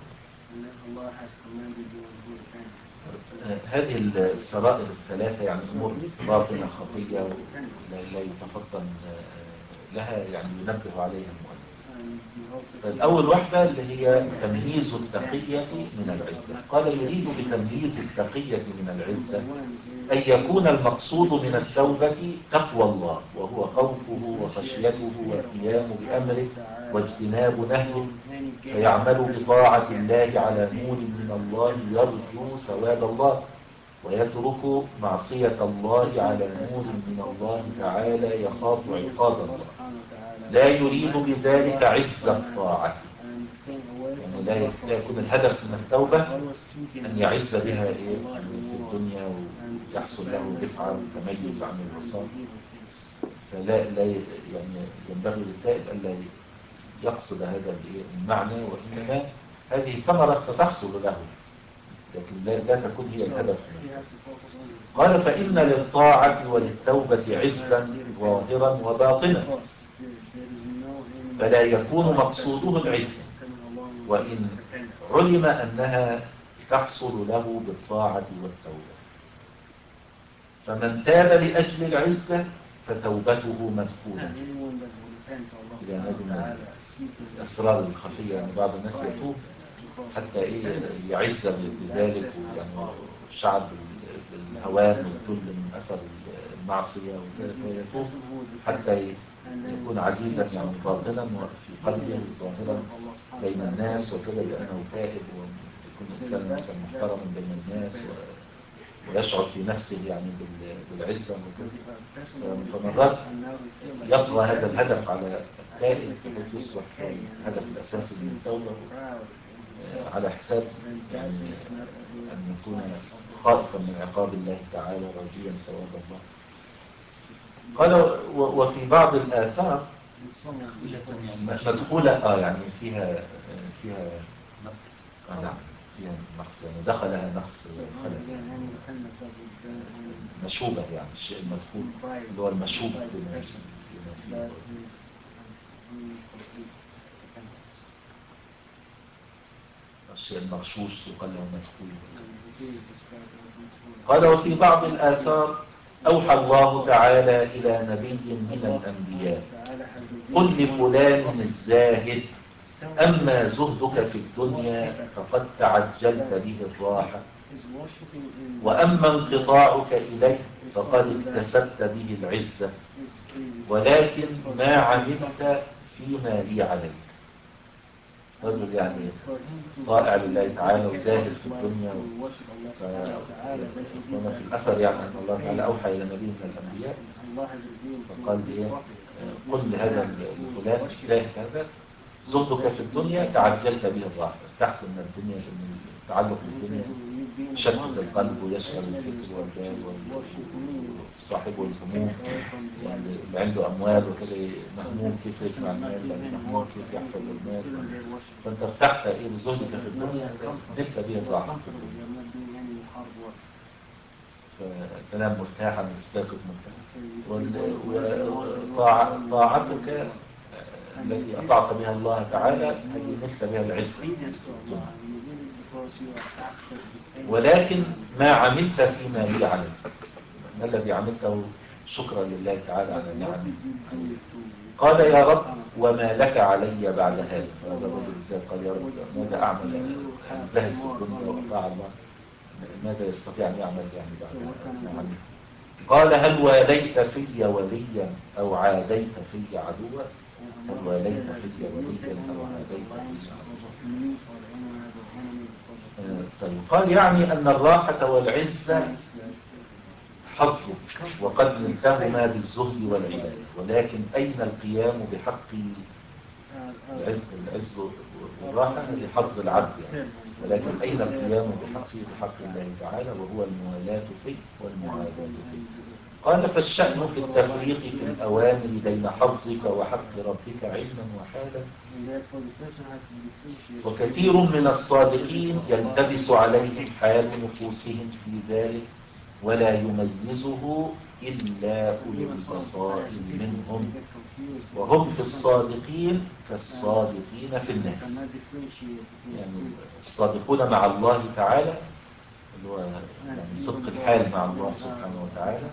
هذه السرائر الثلاثة يعني أمور باطنة خفية لا يتفطن لها، يعني ينبه عليها المؤلف. الأول واحدة اللي هي تمييز التقية من العزة. قال يريد بتمييز التقية من العزة أن يكون المقصود من التوبة تقوى الله وهو خوفه وخشيته والقيام بأمره واجتناب نهيه، فيعمل بطاعة الله على نور من الله يرجو ثواب الله، ويترك معصية الله على نور من الله تعالى يخاف عقاب الله، لا يريد بذلك عز الطاعة. يعني لا يكون الهدف من التوبة أن يعز بها إيه في الدنيا ويحصل له رفعة وتميز عن العصاة، فلا لا يعني ينبغي للتائب ألا يقصد هذا المعنى، وإنما هذه ثمرة ستحصل له لكن لا, لا تكون هي الهدف. قال فإن للطاعة وللتوبة عزا ظاهرا وباطنا فلا يكون مقصوده العزة، وإن علم أنها تحصل له بالطاعة والتوبة. فمن تاب لأجل العزة فتوبته مدخولة. يعني من الأسرار الخفية، يعني بعض الناس يتوب حتى إيه يعز بذلك، ويعني الشعب بالهوان والذل من أثر المعصية وكذا، فيتوب حتى يكون عزيزا يعني باطنا في قلبه ظاهرا بين الناس وكذا، لأنه تائب ويكون إنسانا محترما بين الناس ويشعر في نفسه يعني بالعزة وكذا. فمرات يطغى هذا الهدف على التائب بحيث يصبح الهدف الأساسي من التوبة على حساب يعني أن يكون خائفا من عقاب الله تعالى راجيا ثواب الله. قال وفي بعض الآثار مدخولة اه يعني فيها فيها نقص، اه نعم فيها نقص، يعني دخلها نقص خلل مشوبة، يعني الشيء المدخول اللي هو المشوب بما فيه. الشيء المغشوش يقال له مدخول. قال وفي بعض الآثار أوحى الله تعالى إلى نبي من الأنبياء: قل لفلان الزاهد أما زهدك في الدنيا فقد تعجلت به الراحة، وأما انقطاعك إليه فقد اكتسبت به العزة، ولكن ما عملت فيما لي عليك. رجل يعني طائع لله تعالى وزاهد في الدنيا، وما في الأثر يعني أن الله تعالى أوحى إلى نبي من الأنبياء فقال إيه قل لهذا الفلان الزاهد هذا زهدك في الدنيا تعجلت به الراحة، ارتحت من الدنيا، لأن التعلق بالدنيا يشتت القلب ويشغل الفكر والبال والصاحب والهموم، يعني اللي عنده أموال وكذا مهموم كيف يجمع المال، مهموم كيف يحفظ المال، فأنت ارتحت إيه بزهدك في الدنيا نلت به الراحة في الدنيا، فتنام مرتاحا وتستيقظ مرتاحا. وطاعتك التي أطعت بها الله تعالى هذه نلت بها العزة، ولكن ما عملت فيما لي عليك، ما الذي عملته شكرا لله تعالى على نعمه. قال يا رب وما لك علي بعد هذا. فهذا الرجل الزاهد قال يا رب ماذا أعمل، يعني زاهد في الدنيا وأطاع الله، ماذا يستطيع أن يعمل يعني بعد ما عمل. قال هل واليت في وليا أو عاديت في عدوا؟ هل واليت في وليا أو عاديت في عدوا؟ طيب قال يعني أن الراحة والعزة حظك وقد نلتهما بالزهد والعبادة، ولكن أين القيام بحق العز, العز والراحة؟ هذه حظ العبد يعني. ولكن أين القيام بحق بحق الله تعالى وهو الموالاة فيه والمعاداة فيه. قال فالشأن في التفريق في الأوامر بين حظك وحق ربك علما وحالا، وكثير من الصادقين يلتبس عليهم حال نفوسهم في ذلك ولا يميزه إلا أولي البصائر منهم، وهم في الصادقين كالصادقين في الناس. يعني الصادقون مع الله تعالى اللي هو يعني صدق الحال مع الله سبحانه وتعالى،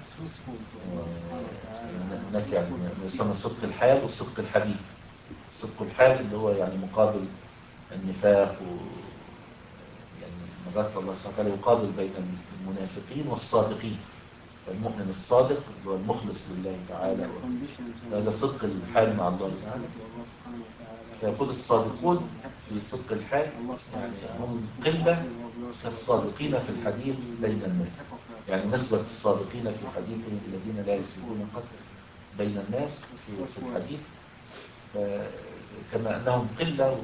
هناك يعني يسمى صدق الحال والصدق الحديث. صدق الحال اللي هو يعني مقابل النفاق، و يعني مرات الله سبحانه وتعالى يقابل بين المنافقين والصادقين، فالمؤمن الصادق اللي هو المخلص لله تعالى، هذا صدق الحال مع الله تعالى. فيقول الصادقون في صدق الحال يعني هم قلة كالصادقين في الحديث بين الناس، يعني نسبة الصادقين في حديثهم الذين لا يسلكون قط بين الناس في الحديث، كما أنهم قلة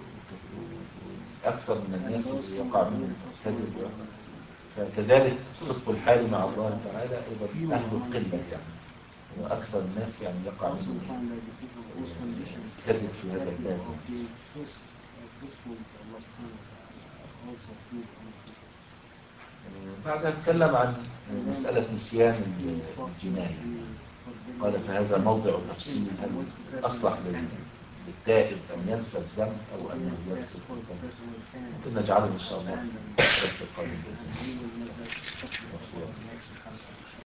أكثر من الناس اللي يقع منهم كذب، فكذلك صدق الحال مع الله تعالى أيضا أهل القلة يعني، وأكثر الناس يعني يقع منهم كذب في هذا الباب. بعد أتكلم عن مسألة نسيان الجناية. قال فهذا موضع تفصيل هل أصلح للتائب أن ينسى الذنب أو أن يذكر الذنب. ممكن نجعله إن شاء الله في الدرس القادم بإذن الله.